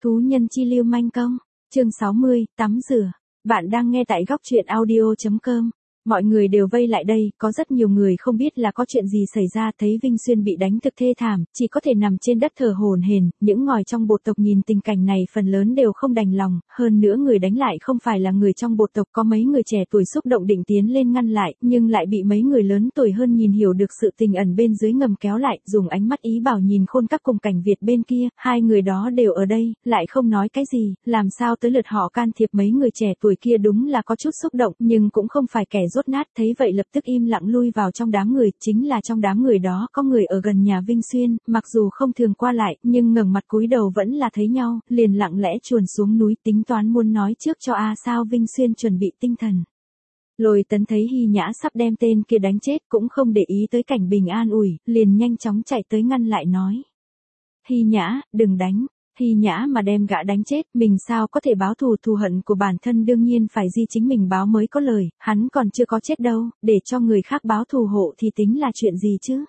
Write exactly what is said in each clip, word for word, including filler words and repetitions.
Thú nhân chi lưu manh công, chương sáu mươi, tắm rửa. Bạn đang nghe tại góc truyện audio chấm com. Mọi người đều vây lại đây, có rất nhiều người không biết là có chuyện gì xảy ra, thấy Vinh Xuyên bị đánh thực thê thảm, chỉ có thể nằm trên đất thở hổn hển. Những ngòi trong bộ tộc nhìn tình cảnh này phần lớn đều không đành lòng, hơn nữa người đánh lại không phải là người trong bộ tộc, có mấy người trẻ tuổi xúc động định tiến lên ngăn lại, nhưng lại bị mấy người lớn tuổi hơn nhìn hiểu được sự tình ẩn bên dưới ngầm kéo lại, dùng ánh mắt ý bảo nhìn Khôn Các cùng Cảnh Việt bên kia, hai người đó đều ở đây, lại không nói cái gì, làm sao tới lượt họ can thiệp. Mấy người trẻ tuổi kia đúng là có chút xúc động, nhưng cũng không phải kẻ rốt nát, thấy vậy lập tức im lặng lui vào trong đám người. Chính là trong đám người đó có người ở gần nhà Vinh Xuyên, mặc dù không thường qua lại, nhưng ngẩng mặt cúi đầu vẫn là thấy nhau, liền lặng lẽ chuồn xuống núi, tính toán muốn nói trước cho a sao Vinh Xuyên chuẩn bị tinh thần. Lôi Tấn thấy Hy Nhã sắp đem tên kia đánh chết, cũng không để ý tới Cảnh Bình an ủi, liền nhanh chóng chạy tới ngăn lại nói: Hy Nhã, đừng đánh. Hy Nhã mà đem gã đánh chết, mình sao có thể báo thù? Thù hận của bản thân đương nhiên phải di chính mình báo mới có lời, hắn còn chưa có chết đâu, để cho người khác báo thù hộ thì tính là chuyện gì chứ?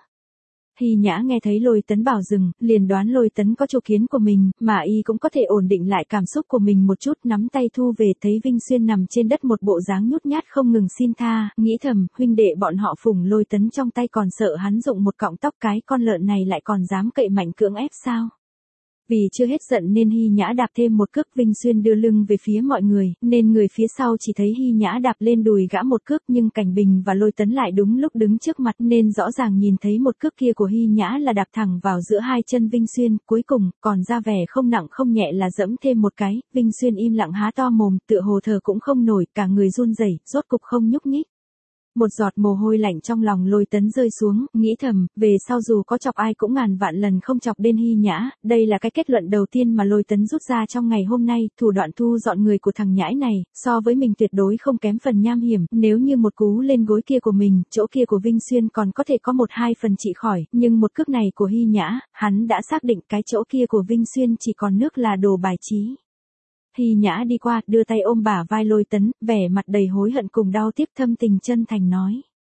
Hy Nhã nghe thấy Lôi Tấn bảo dừng, liền đoán Lôi Tấn có chủ kiến của mình, mà y cũng có thể ổn định lại cảm xúc của mình một chút, nắm tay thu về, thấy Vinh Xuyên nằm trên đất một bộ dáng nhút nhát không ngừng xin tha, nghĩ thầm, huynh đệ bọn họ phủng Lôi Tấn trong tay còn sợ hắn dụng một cọng tóc, cái con lợn này lại còn dám cậy mạnh cưỡng ép sao? Vì chưa hết giận nên Hy Nhã đạp thêm một cước. Vinh Xuyên đưa lưng về phía mọi người, nên người phía sau chỉ thấy Hy Nhã đạp lên đùi gã một cước, nhưng Cảnh Bình và Lôi Tấn lại đúng lúc đứng trước mặt nên rõ ràng nhìn thấy một cước kia của Hy Nhã là đạp thẳng vào giữa hai chân Vinh Xuyên, cuối cùng còn ra vẻ không nặng không nhẹ là dẫm thêm một cái. Vinh Xuyên im lặng há to mồm, tựa hồ thở cũng không nổi, cả người run rẩy, rốt cục không nhúc nhích. Một giọt mồ hôi lạnh trong lòng Lôi Tấn rơi xuống, nghĩ thầm, về sau dù có chọc ai cũng ngàn vạn lần không chọc đến Hy Nhã. Đây là cái kết luận đầu tiên mà Lôi Tấn rút ra trong ngày hôm nay, thủ đoạn thu dọn người của thằng nhãi này, so với mình tuyệt đối không kém phần nham hiểm, nếu như một cú lên gối kia của mình, chỗ kia của Vinh Xuyên còn có thể có một hai phần trị khỏi, nhưng một cước này của Hy Nhã, hắn đã xác định cái chỗ kia của Vinh Xuyên chỉ còn nước là đồ bài trí. Hy Nhã đi qua, đưa tay ôm bả vai Lôi Tấn, vẻ mặt đầy hối hận cùng đau tiếp, thâm tình chân thành nói: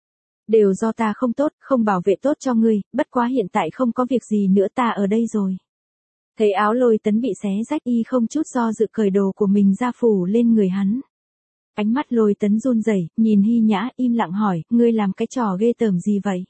Đều do ta không tốt, không bảo vệ tốt cho ngươi, bất quá hiện tại không có việc gì nữa, ta ở đây rồi. Thấy áo Lôi Tấn bị xé rách, y không chút do dự cởi đồ của mình ra phủ lên người hắn. Ánh mắt Lôi Tấn run rẩy, nhìn Hy Nhã, im lặng hỏi: Ngươi làm cái trò ghê tởm gì vậy?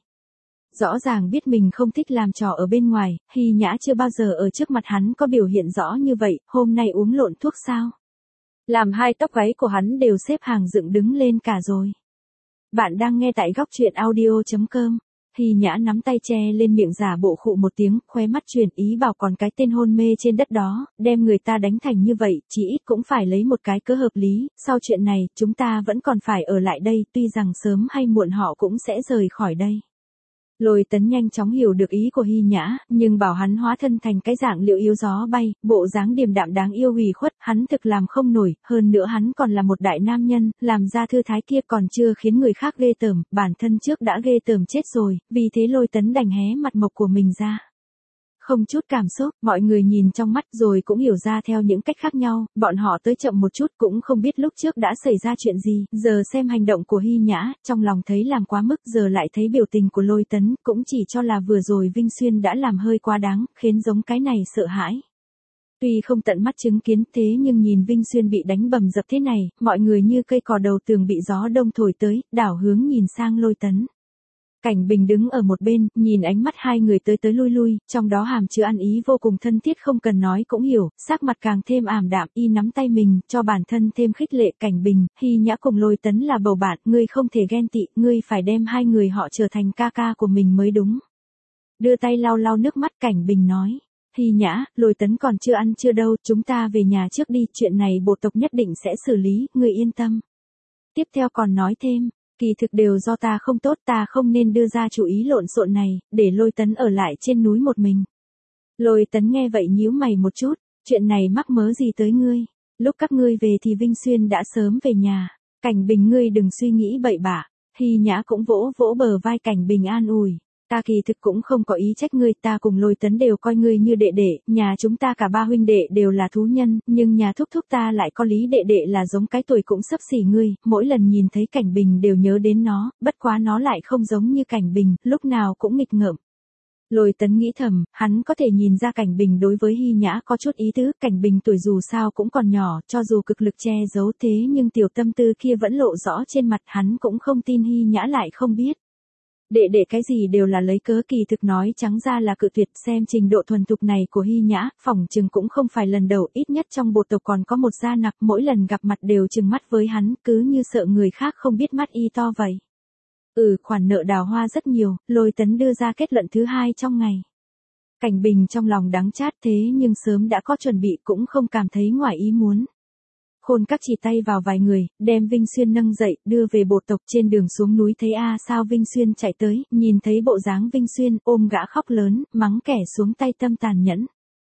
Rõ ràng biết mình không thích làm trò ở bên ngoài, Hy Nhã chưa bao giờ ở trước mặt hắn có biểu hiện rõ như vậy, hôm nay uống lộn thuốc sao? Làm hai tóc gáy của hắn đều xếp hàng dựng đứng lên cả rồi. Bạn đang nghe tại góc truyện audio chấm com. Hy Nhã nắm tay che lên miệng giả bộ khụ một tiếng, khóe mắt truyền ý bảo còn cái tên hôn mê trên đất đó, đem người ta đánh thành như vậy, chỉ ít cũng phải lấy một cái cớ hợp lý, sau chuyện này, chúng ta vẫn còn phải ở lại đây, tuy rằng sớm hay muộn họ cũng sẽ rời khỏi đây. Lôi Tấn nhanh chóng hiểu được ý của Hy Nhã, nhưng bảo hắn hóa thân thành cái dạng liệu yếu gió bay, bộ dáng điềm đạm đáng yêu ủy khuất, hắn thực làm không nổi, hơn nữa hắn còn là một đại nam nhân, làm ra thư thái kia còn chưa khiến người khác ghê tởm, bản thân trước đã ghê tởm chết rồi, vì thế Lôi Tấn đành hé mặt mộc của mình ra. Không chút cảm xúc, mọi người nhìn trong mắt rồi cũng hiểu ra theo những cách khác nhau, bọn họ tới chậm một chút cũng không biết lúc trước đã xảy ra chuyện gì, giờ xem hành động của Hy Nhã, trong lòng thấy làm quá mức, giờ lại thấy biểu tình của Lôi Tấn, cũng chỉ cho là vừa rồi Vinh Xuyên đã làm hơi quá đáng, khiến giống cái này sợ hãi. Tuy không tận mắt chứng kiến thế nhưng nhìn Vinh Xuyên bị đánh bầm dập thế này, mọi người như cây cỏ đầu tường bị gió đông thổi tới, đảo hướng nhìn sang Lôi Tấn. Cảnh Bình đứng ở một bên, nhìn ánh mắt hai người tới tới lui lui, trong đó hàm chứa ăn ý vô cùng thân thiết không cần nói cũng hiểu, sắc mặt càng thêm ảm đạm, y nắm tay mình, cho bản thân thêm khích lệ. Cảnh Bình, Hy Nhã cùng Lôi Tấn là bầu bạn, ngươi không thể ghen tị, ngươi phải đem hai người họ trở thành ca ca của mình mới đúng. Đưa tay lau lau nước mắt, Cảnh Bình nói: Hy Nhã, Lôi Tấn còn chưa ăn chưa đâu, chúng ta về nhà trước đi, chuyện này bộ tộc nhất định sẽ xử lý, ngươi yên tâm. Tiếp theo còn nói thêm: Kỳ thực đều do ta không tốt, ta không nên đưa ra chủ ý lộn xộn này, để Lôi Tấn ở lại trên núi một mình. Lôi Tấn nghe vậy nhíu mày một chút, chuyện này mắc mớ gì tới ngươi, lúc các ngươi về thì Vinh Xuyên đã sớm về nhà, Cảnh Bình ngươi đừng suy nghĩ bậy bạ. Hy Nhã cũng vỗ vỗ bờ vai Cảnh Bình an ủi: Ta kỳ thực cũng không có ý trách ngươi, ta cùng Lôi Tấn đều coi ngươi như đệ đệ, nhà chúng ta cả ba huynh đệ đều là thú nhân, nhưng nhà thúc thúc ta lại có Lý đệ đệ là giống cái tuổi cũng xấp xỉ ngươi, mỗi lần nhìn thấy Cảnh Bình đều nhớ đến nó, bất quá nó lại không giống như Cảnh Bình, lúc nào cũng nghịch ngợm. Lôi Tấn nghĩ thầm, hắn có thể nhìn ra Cảnh Bình đối với Hy Nhã có chút ý tứ, Cảnh Bình tuổi dù sao cũng còn nhỏ, cho dù cực lực che giấu thế nhưng tiểu tâm tư kia vẫn lộ rõ trên mặt, hắn cũng không tin Hy Nhã lại không biết. Đệ đệ cái gì đều là lấy cớ, kỳ thực nói trắng ra là cự tuyệt. Xem trình độ thuần thục này của Hy Nhã, phỏng chừng cũng không phải lần đầu, ít nhất trong bộ tộc còn có một gia nặc, mỗi lần gặp mặt đều trừng mắt với hắn, cứ như sợ người khác không biết mắt y to vậy. Ừ, khoản nợ đào hoa rất nhiều, Lôi Tấn đưa ra kết luận thứ hai trong ngày. Cảnh Bình trong lòng đắng chát thế nhưng sớm đã có chuẩn bị, cũng không cảm thấy ngoài ý muốn. Khôn Các chỉ tay vào vài người, đem Vinh Xuyên nâng dậy, đưa về bộ tộc. Trên đường xuống núi thấy A Sao Vinh Xuyên chạy tới, nhìn thấy bộ dáng Vinh Xuyên, ôm gã khóc lớn, mắng kẻ xuống tay tâm tàn nhẫn.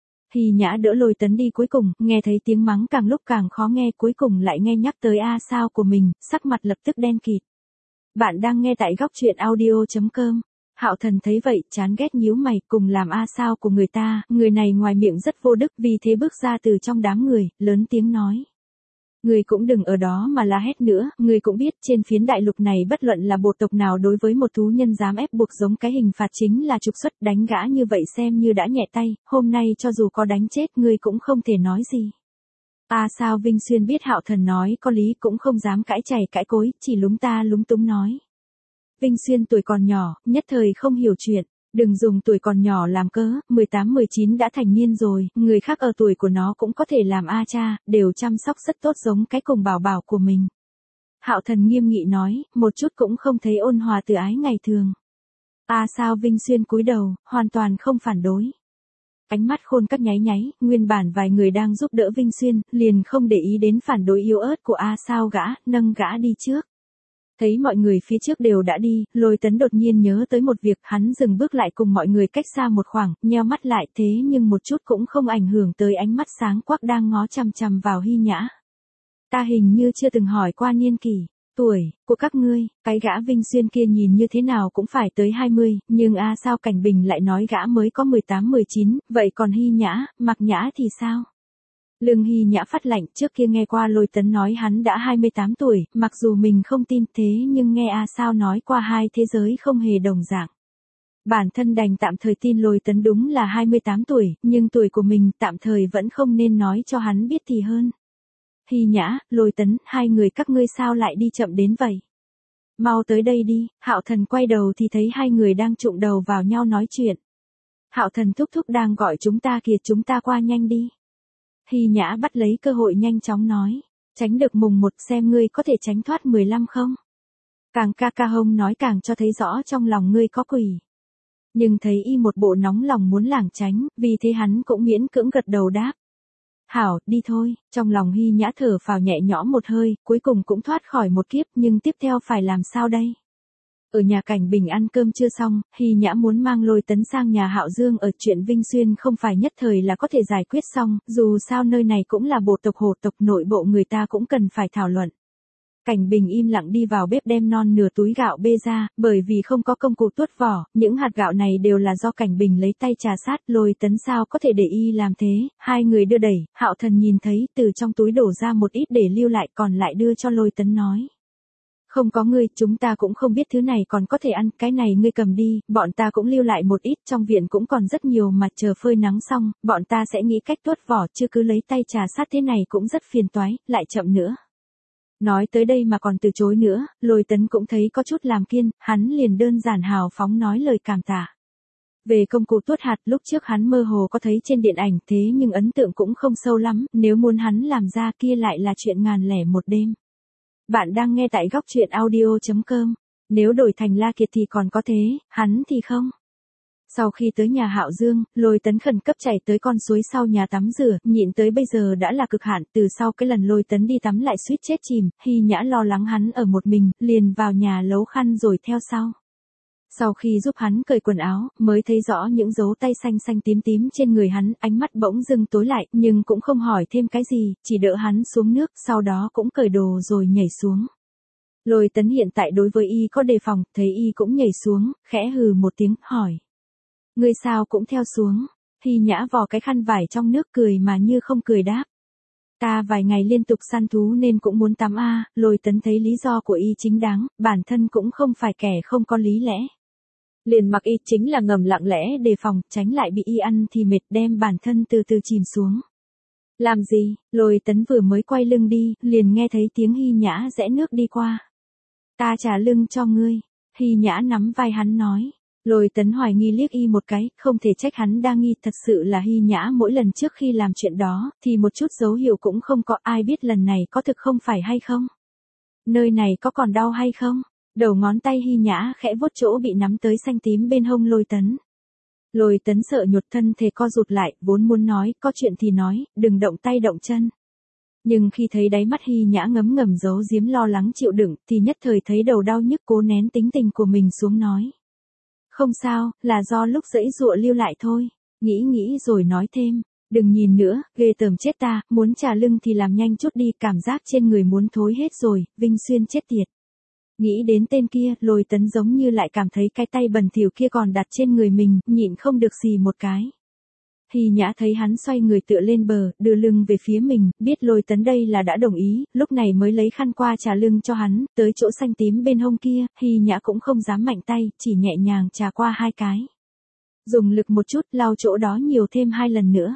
Hy Nhã đỡ Lôi Tấn đi, cuối cùng, nghe thấy tiếng mắng càng lúc càng khó nghe, cuối cùng lại nghe nhắc tới A Sao của mình, sắc mặt lập tức đen kịt. Bạn đang nghe tại góc truyện audio chấm com. Hạo Thần thấy vậy, chán ghét nhíu mày, cùng làm A Sao của người ta, người này ngoài miệng rất vô đức, vì thế bước ra từ trong đám người, lớn tiếng nói. Người cũng đừng ở đó mà la hét nữa, người cũng biết trên phiến đại lục này bất luận là bộ tộc nào đối với một thú nhân dám ép buộc giống cái hình phạt chính là trục xuất, đánh gã như vậy xem như đã nhẹ tay, hôm nay cho dù có đánh chết người cũng không thể nói gì. A Sao Vinh Xuyên biết Hạo Thần nói có lý cũng không dám cãi chày cãi cối, chỉ lúng ta lúng túng nói. Vinh Xuyên tuổi còn nhỏ, nhất thời không hiểu chuyện. Đừng dùng tuổi còn nhỏ làm cớ, mười tám mười chín đã thành niên rồi, người khác ở tuổi của nó cũng có thể làm A cha, đều chăm sóc rất tốt giống cái cùng bảo bảo của mình. Hạo Thần nghiêm nghị nói, một chút cũng không thấy ôn hòa từ ái ngày thường. A Sao Vinh Xuyên cúi đầu, hoàn toàn không phản đối. Ánh mắt Khôn Các nháy nháy, nguyên bản vài người đang giúp đỡ Vinh Xuyên, liền không để ý đến phản đối yếu ớt của A Sao gã, nâng gã đi trước. Thấy mọi người phía trước đều đã đi, Lôi Tấn đột nhiên nhớ tới một việc, hắn dừng bước lại cùng mọi người cách xa một khoảng, nheo mắt lại, thế nhưng một chút cũng không ảnh hưởng tới ánh mắt sáng quắc đang ngó chằm chằm vào Hy Nhã. Ta hình như chưa từng hỏi qua niên kỷ, tuổi, của các ngươi, cái gã Vinh Xuyên kia nhìn như thế nào cũng phải tới hai mươi, nhưng A Sao Cảnh Bình lại nói gã mới có mười tám mười chín, vậy còn Hy Nhã, Mạc Nhã thì sao? Lương Hy Nhã phát lạnh, trước kia nghe qua Lôi Tấn nói hắn đã hai mươi tám tuổi, mặc dù mình không tin thế nhưng nghe A Sao nói qua hai thế giới không hề đồng dạng. Bản thân đành tạm thời tin Lôi Tấn đúng là hai mươi tám tuổi, nhưng tuổi của mình tạm thời vẫn không nên nói cho hắn biết thì hơn. Hy Nhã, Lôi Tấn, hai người các ngươi sao lại đi chậm đến vậy? Mau tới đây đi. Hạo Thần quay đầu thì thấy hai người đang trụng đầu vào nhau nói chuyện. Hạo Thần thúc thúc đang gọi chúng ta kìa, chúng ta qua nhanh đi. Hy Nhã bắt lấy cơ hội nhanh chóng nói, tránh được mùng một, xem ngươi có thể tránh thoát mười lăm không? Càng ca ca hông nói càng cho thấy rõ trong lòng ngươi có quỷ. Nhưng thấy y một bộ nóng lòng muốn lảng tránh, vì thế hắn cũng miễn cưỡng gật đầu đáp. Hảo, đi thôi. Trong lòng Hy Nhã thở phào nhẹ nhõm một hơi, cuối cùng cũng thoát khỏi một kiếp, nhưng tiếp theo phải làm sao đây? Ở nhà Cảnh Bình ăn cơm chưa xong, Hy Nhã muốn mang Lôi Tấn sang nhà Hạo Dương, ở chuyện Vinh Xuyên không phải nhất thời là có thể giải quyết xong, dù sao nơi này cũng là bộ tộc hồ tộc, nội bộ người ta cũng cần phải thảo luận. Cảnh Bình im lặng đi vào bếp đem non nửa túi gạo bê ra, bởi vì không có công cụ tuốt vỏ, những hạt gạo này đều là do Cảnh Bình lấy tay trà sát. Lôi Tấn sao có thể để y làm thế, hai người đưa đẩy, Hạo Thần nhìn thấy từ trong túi đổ ra một ít để lưu lại, còn lại đưa cho Lôi Tấn nói. Không có ngươi, chúng ta cũng không biết thứ này còn có thể ăn, cái này ngươi cầm đi, bọn ta cũng lưu lại một ít, trong viện cũng còn rất nhiều mà chờ phơi nắng xong, bọn ta sẽ nghĩ cách tuốt vỏ, chứ cứ lấy tay trà sát thế này cũng rất phiền toái, lại chậm nữa. Nói tới đây mà còn từ chối nữa, Lôi Tấn cũng thấy có chút làm kiên, hắn liền đơn giản hào phóng nói lời cảm tạ. Về công cụ tuốt hạt, lúc trước hắn mơ hồ có thấy trên điện ảnh, thế nhưng ấn tượng cũng không sâu lắm, nếu muốn hắn làm ra kia lại là chuyện ngàn lẻ một đêm. Bạn đang nghe tại góc truyện audio chấm com. Nếu đổi thành La Kiệt thì còn có thế, hắn thì không. Sau khi tới nhà Hạo Dương, Lôi Tấn khẩn cấp chạy tới con suối sau nhà tắm rửa, nhịn tới bây giờ đã là cực hạn, từ sau cái lần Lôi Tấn đi tắm lại suýt chết chìm, Hy Nhã lo lắng hắn ở một mình, liền vào nhà lấu khăn rồi theo sau. Sau khi giúp hắn cởi quần áo, mới thấy rõ những dấu tay xanh xanh tím tím trên người hắn, ánh mắt bỗng dưng tối lại, nhưng cũng không hỏi thêm cái gì, chỉ đỡ hắn xuống nước, sau đó cũng cởi đồ rồi nhảy xuống. Lôi Tấn hiện tại đối với y có đề phòng, thấy y cũng nhảy xuống, khẽ hừ một tiếng, hỏi. Ngươi sao cũng theo xuống? Hy Nhã vò cái khăn vải trong nước cười mà như không cười đáp. Ta vài ngày liên tục săn thú nên cũng muốn tắm a. Lôi Tấn thấy lý do của y chính đáng, bản thân cũng không phải kẻ không có lý lẽ. Liền mặc y chính là ngầm lặng lẽ đề phòng, tránh lại bị y ăn thì mệt đem bản thân từ từ chìm xuống. Làm gì, Lôi Tấn vừa mới quay lưng đi, liền nghe thấy tiếng Hy Nhã rẽ nước đi qua. Ta trả lưng cho ngươi, Hy Nhã nắm vai hắn nói. Lôi Tấn hoài nghi liếc y một cái, không thể trách hắn đa nghi, thật sự là Hy Nhã mỗi lần trước khi làm chuyện đó, thì một chút dấu hiệu cũng không có, ai biết lần này có thực không phải hay không. Nơi này có còn đau hay không? Đầu ngón tay Hy Nhã khẽ vuốt chỗ bị nắm tới xanh tím bên hông Lôi Tấn. Lôi Tấn sợ nhột thân thể co rụt lại, vốn muốn nói, có chuyện thì nói, đừng động tay động chân. Nhưng khi thấy đáy mắt Hy Nhã ngấm ngầm giấu giếm lo lắng chịu đựng, thì nhất thời thấy đầu đau nhức cố nén tính tình của mình xuống nói. Không sao, là do lúc dãy dụa lưu lại thôi. Nghĩ nghĩ rồi nói thêm, đừng nhìn nữa, ghê tởm chết ta, muốn trả lưng thì làm nhanh chút đi, cảm giác trên người muốn thối hết rồi, Vinh Xuyên chết tiệt. Nghĩ đến tên kia, Lôi Tấn giống như lại cảm thấy cái tay bẩn thỉu kia còn đặt trên người mình, nhịn không được xì một cái. Hy Nhã thấy hắn xoay người tựa lên bờ, đưa lưng về phía mình, biết Lôi Tấn đây là đã đồng ý, lúc này mới lấy khăn qua trà lưng cho hắn, tới chỗ xanh tím bên hông kia, Hy Nhã cũng không dám mạnh tay, chỉ nhẹ nhàng trà qua hai cái. Dùng lực một chút, lau chỗ đó nhiều thêm hai lần nữa.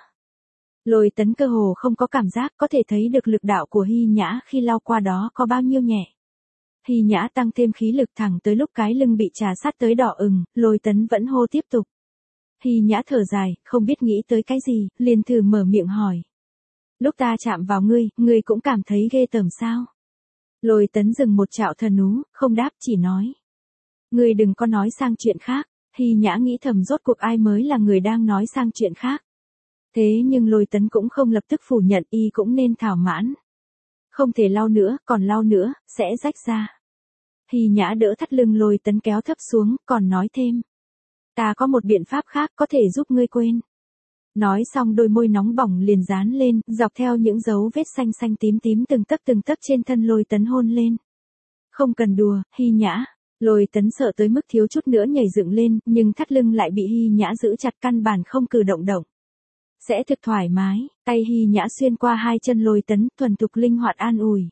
Lôi Tấn cơ hồ không có cảm giác, có thể thấy được lực đạo của Hy Nhã khi lau qua đó có bao nhiêu nhẹ. Hy Nhã tăng thêm khí lực thẳng tới lúc cái lưng bị trà sát tới đỏ ửng, Lôi Tấn vẫn hô tiếp tục. Hy Nhã thở dài, không biết nghĩ tới cái gì, liền thử mở miệng hỏi. Lúc ta chạm vào ngươi, ngươi cũng cảm thấy ghê tởm sao? Lôi Tấn dừng một trạo thần ú, không đáp chỉ nói. Ngươi đừng có nói sang chuyện khác, Hy Nhã nghĩ thầm rốt cuộc ai mới là người đang nói sang chuyện khác. Thế nhưng Lôi Tấn cũng không lập tức phủ nhận, y cũng nên thỏa mãn. Không thể lau nữa, còn lau nữa, sẽ rách ra. Hy Nhã đỡ thắt lưng Lôi Tấn kéo thấp xuống, còn nói thêm. Ta có một biện pháp khác có thể giúp ngươi quên. Nói xong đôi môi nóng bỏng liền dán lên, dọc theo những dấu vết xanh xanh tím tím từng tấc từng tấc trên thân Lôi Tấn hôn lên. Không cần đùa, Hy Nhã. Lôi Tấn sợ tới mức thiếu chút nữa nhảy dựng lên, nhưng thắt lưng lại bị Hy Nhã giữ chặt căn bản không cử động động. Sẽ thực thoải mái, tay Hy Nhã xuyên qua hai chân Lôi Tấn, thuần thục linh hoạt an ủi.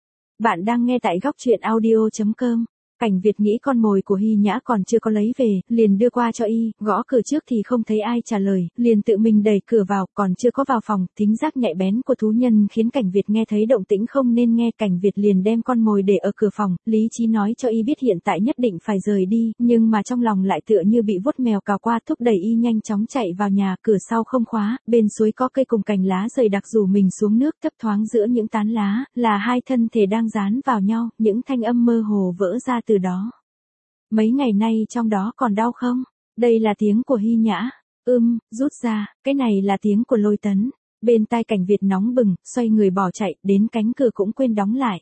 Bạn đang nghe tại góc truyện audio chấm com. Cảnh Việt nghĩ con mồi của Hy Nhã còn chưa có lấy về, liền đưa qua cho y, gõ cửa trước thì không thấy ai trả lời, liền tự mình đẩy cửa vào, còn chưa có vào phòng, thính giác nhạy bén của thú nhân khiến Cảnh Việt nghe thấy động tĩnh không nên nghe, Cảnh Việt liền đem con mồi để ở cửa phòng, lý trí nói cho y biết hiện tại nhất định phải rời đi, nhưng mà trong lòng lại tựa như bị vuốt mèo cào qua, thúc đẩy y nhanh chóng chạy vào nhà, cửa sau không khóa, bên suối có cây cùng cành lá dày đặc rủ mình xuống nước, thấp thoáng giữa những tán lá, là hai thân thể đang dán vào nhau, những thanh âm mơ hồ vỡ ra từ đó. Mấy ngày nay trong đó còn đau không? Đây là tiếng của Hy Nhã. Ưm, rút ra, cái này là tiếng của Lôi Tấn. Bên tai Cảnh Việt nóng bừng, xoay người bỏ chạy, đến cánh cửa cũng quên đóng lại.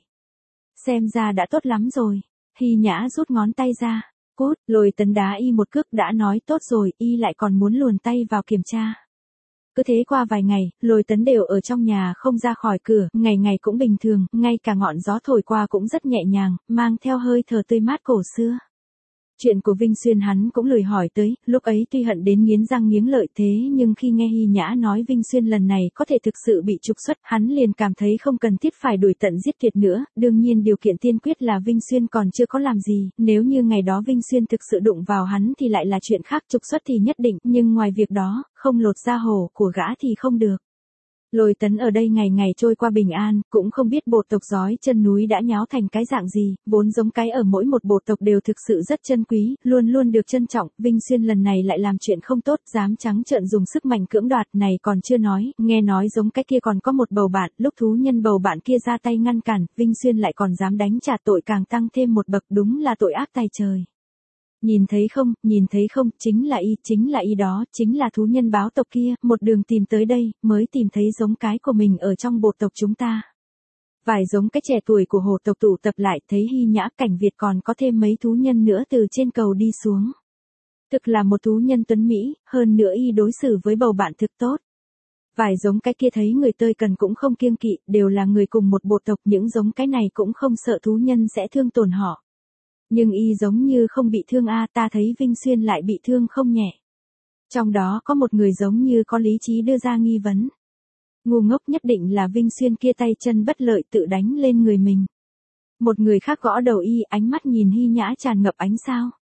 Xem ra đã tốt lắm rồi. Hy Nhã rút ngón tay ra. Cút, Lôi Tấn đá y một cước đã nói tốt rồi, y lại còn muốn luồn tay vào kiểm tra. Cứ thế qua vài ngày, Lôi Tấn đều ở trong nhà không ra khỏi cửa, ngày ngày cũng bình thường, ngay cả ngọn gió thổi qua cũng rất nhẹ nhàng, mang theo hơi thở tươi mát cổ xưa. Chuyện của Vinh Xuyên hắn cũng lười hỏi tới, lúc ấy tuy hận đến nghiến răng nghiến lợi thế nhưng khi nghe Hy Nhã nói Vinh Xuyên lần này có thể thực sự bị trục xuất, hắn liền cảm thấy không cần thiết phải đuổi tận giết tuyệt nữa, đương nhiên điều kiện tiên quyết là Vinh Xuyên còn chưa có làm gì, nếu như ngày đó Vinh Xuyên thực sự đụng vào hắn thì lại là chuyện khác, trục xuất thì nhất định, nhưng ngoài việc đó, không lột da hổ của gã thì không được. Lôi Tấn ở đây ngày ngày trôi qua bình an, cũng không biết bộ tộc giói chân núi đã nháo thành cái dạng gì, vốn giống cái ở mỗi một bộ tộc đều thực sự rất chân quý, luôn luôn được trân trọng, Vinh Xuyên lần này lại làm chuyện không tốt, dám trắng trợn dùng sức mạnh cưỡng đoạt, này còn chưa nói, nghe nói giống cái kia còn có một bầu bạn, lúc thú nhân bầu bạn kia ra tay ngăn cản, Vinh Xuyên lại còn dám đánh trả, tội càng tăng thêm một bậc, đúng là tội ác tày trời. Nhìn thấy không, nhìn thấy không, chính là y, chính là y đó, chính là thú nhân báo tộc kia, một đường tìm tới đây, mới tìm thấy giống cái của mình ở trong bộ tộc chúng ta. Vài giống cái trẻ tuổi của hồ tộc tụ tập lại, thấy Hy Nhã, Cảnh Việt còn có thêm mấy thú nhân nữa từ trên cầu đi xuống. Thực là một thú nhân tuấn Mỹ, hơn nữa y đối xử với bầu bạn thực tốt. Vài giống cái kia thấy người tơi cần cũng không kiêng kỵ, đều là người cùng một bộ tộc, những giống cái này cũng không sợ thú nhân sẽ thương tổn họ. Nhưng y giống như không bị thương a, ta thấy Vinh Xuyên lại bị thương không nhẹ. Trong đó có một người giống như có lý trí đưa ra nghi vấn. Ngu ngốc nhất định là Vinh Xuyên kia tay chân bất lợi tự đánh lên người mình. Một người khác gõ đầu y, ánh mắt nhìn Hy Nhã tràn ngập ánh sao.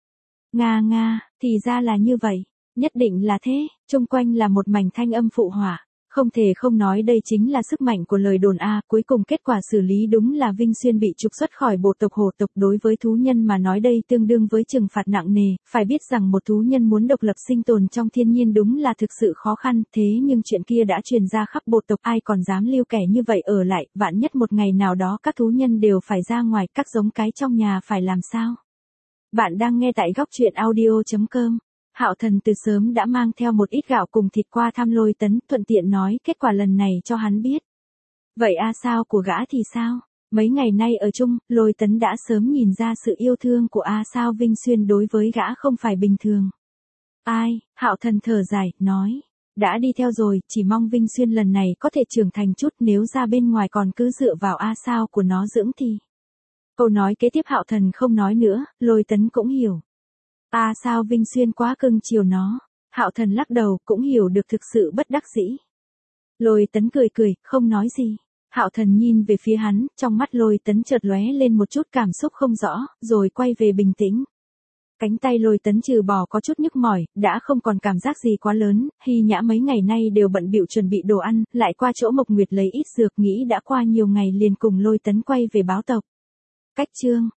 Nga nga, thì ra là như vậy. Nhất định là thế, chung quanh là một mảnh thanh âm phụ họa. Không thể không nói đây chính là sức mạnh của lời đồn A, cuối cùng kết quả xử lý đúng là Vinh Xuyên bị trục xuất khỏi bộ tộc hổ tộc. Đối với thú nhân mà nói đây tương đương với trừng phạt nặng nề, phải biết rằng một thú nhân muốn độc lập sinh tồn trong thiên nhiên đúng là thực sự khó khăn, thế nhưng chuyện kia đã truyền ra khắp bộ tộc, ai còn dám lưu kẻ như vậy ở lại, vạn nhất một ngày nào đó các thú nhân đều phải ra ngoài, các giống cái trong nhà phải làm sao? Bạn đang nghe tại góc truyện audio chấm com. Hạo Thần từ sớm đã mang theo một ít gạo cùng thịt qua thăm Lôi Tấn, thuận tiện nói kết quả lần này cho hắn biết. Vậy A Sao của gã thì sao? Mấy ngày nay ở chung, Lôi Tấn đã sớm nhìn ra sự yêu thương của A Sao Vinh Xuyên đối với gã không phải bình thường. Ai, Hạo Thần thở dài, nói. Đã đi theo rồi, chỉ mong Vinh Xuyên lần này có thể trưởng thành chút, nếu ra bên ngoài còn cứ dựa vào A Sao của nó dưỡng thì. Câu nói kế tiếp Hạo Thần không nói nữa, Lôi Tấn cũng hiểu. À sao Vinh Xuyên quá cưng chiều nó. Hạo Thần lắc đầu, cũng hiểu được thực sự bất đắc dĩ. Lôi Tấn cười cười, không nói gì. Hạo Thần nhìn về phía hắn, trong mắt Lôi Tấn chợt lóe lên một chút cảm xúc không rõ, rồi quay về bình tĩnh. Cánh tay Lôi Tấn trừ bỏ có chút nhức mỏi, đã không còn cảm giác gì quá lớn, Hy Nhã mấy ngày nay đều bận bịu chuẩn bị đồ ăn, lại qua chỗ Mộc Nguyệt lấy ít dược, nghĩ đã qua nhiều ngày liền cùng Lôi Tấn quay về báo tộc. Cách chương